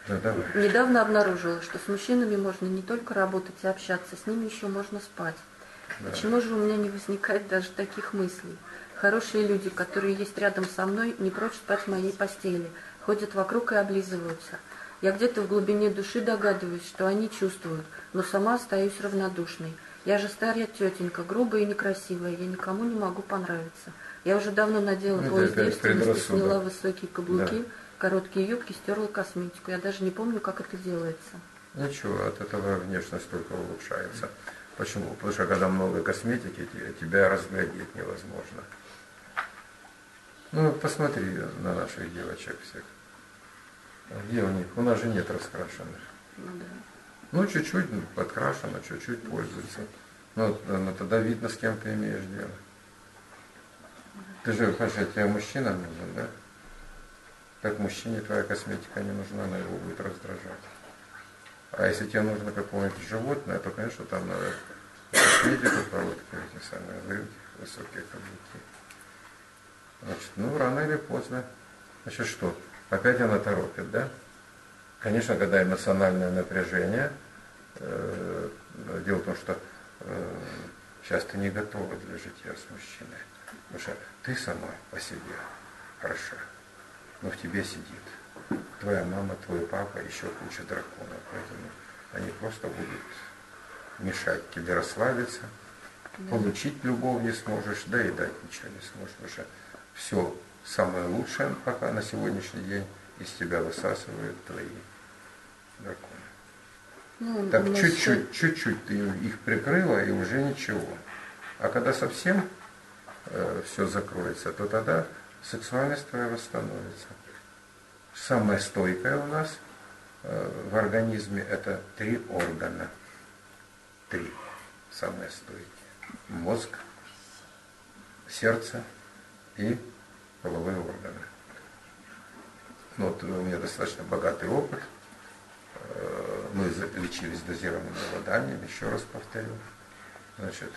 Да, давай. Недавно обнаружила, что с мужчинами можно не только работать и общаться, с ними еще можно спать. Да. Почему же у меня не возникает даже таких мыслей? Хорошие люди, которые есть рядом со мной, не прочь спать в моей постели, ходят вокруг и облизываются. Я где-то в глубине души догадываюсь, что они чувствуют, но сама остаюсь равнодушной. Я же старая тетенька, грубая и некрасивая, я никому не могу понравиться. Я уже давно надела пояс девственности, сняла высокие каблуки, да. Короткие юбки, стерла косметику. Я даже не помню, как это делается. Ничего, от этого внешность только улучшается. Почему? Потому что когда много косметики, тебя разглядеть невозможно. Ну, посмотри на наших девочек всех. Где у них? У нас же нет раскрашенных. Ну, да. Ну, чуть-чуть подкрашено, чуть-чуть пользуется. Ну, тогда видно, с кем ты имеешь дело. Ты же, понимаешь, тебе мужчина нужен, да? Так мужчине твоя косметика не нужна, она его будет раздражать. А если тебе нужно какое-нибудь животное, то, конечно, там надо косметику проводить, эти самые брюки, высокие каблуки. Значит, ну, рано или поздно. Значит, что? Опять она торопит, да? Конечно, когда эмоциональное напряжение, дело в том, что сейчас ты не готова для житья с мужчиной. Потому что ты сама по себе хороша, но в тебе сидит твоя мама, твой папа, еще куча драконов. Поэтому они просто будут мешать тебе расслабиться, да. Получить любовь не сможешь, да и дать ничего не сможешь. Потому что все самое лучшее пока на сегодняшний день из тебя высасывают твои драконы. Ну, так чуть-чуть ты их прикрыла, и уже ничего. А когда совсем все закроется, то тогда сексуальность твоя восстановится. Самое стойкое у нас в организме это 3 органа. 3 самые стойкие. Мозг, сердце и половые органы. Ну, вот у меня достаточно богатый опыт. Мы лечились дозированным голоданием, еще раз повторю. Значит,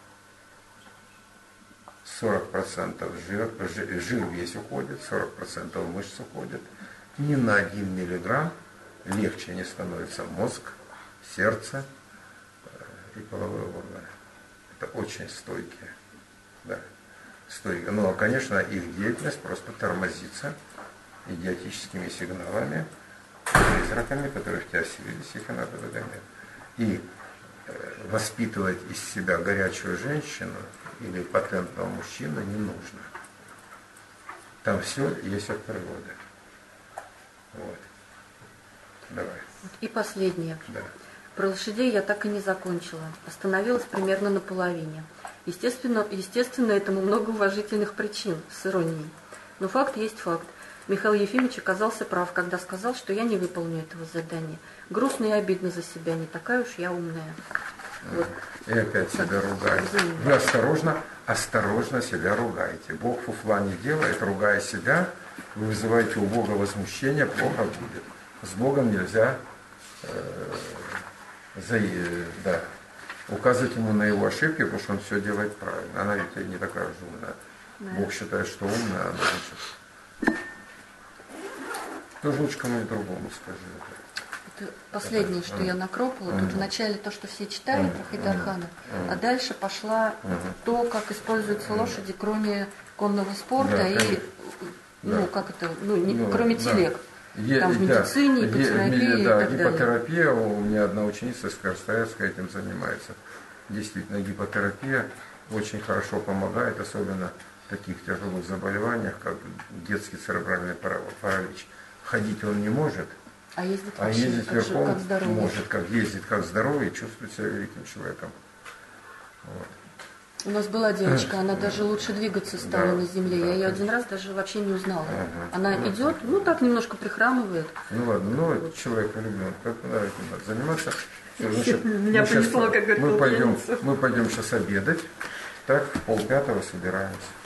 40% жир весь уходит, 40% мышц уходит. Ни на 1 миллиграмм легче не становится мозг, сердце и половые органы. Это очень стойкие. Да, стойкие. Ну, а, конечно, их деятельность просто тормозится идиотическими сигналами, призраками, которые в тебя селились, их и надо догонять. И воспитывать из себя горячую женщину или патентного мужчину не нужно. Там все есть от природы. Вот. Давай. И последнее. Да. Про лошадей я так и не закончила. Остановилась примерно на половине. Естественно, этому много уважительных причин, с иронией. Но факт есть факт. Михаил Ефимович оказался прав, когда сказал, что я не выполню этого задания. Грустно и обидно за себя, не такая уж я умная. Вот. И опять себя ругаете. Вы осторожно себя ругаете. Бог фуфла не делает, ругая себя, вы вызываете у Бога возмущение, плохо будет. С Богом нельзя указывать ему на его ошибки, потому что он все делает правильно. Она ведь не такая уж умная. Да. Бог считает, что умная, она значит. Тоже лучше кому-нибудь другому скажи. Это последнее, что я накропала. Тут вначале то, что все читали про Хайдархана, а дальше пошла то, как используются лошади, кроме конного спорта и, кроме телег. Там в медицине, ипотерапии и так далее. Гипотерапия, у меня одна ученица Скоростаевская этим занимается. Действительно, гипотерапия очень хорошо помогает, особенно в таких тяжелых заболеваниях, как детский церебральный паралич. Ходить он не может, а ездить верхом может, ездит как здоровый и чувствует себя великим человеком. Вот. У нас была девочка, она даже лучше двигаться стала на земле. Я ее один раз даже вообще не узнала. Она идет, так немножко прихрамывает. Ну ладно, человек влюблен, как надо заниматься. Меня понесло, как говорит, мы пойдем сейчас обедать. Так, в 4:30 собираемся.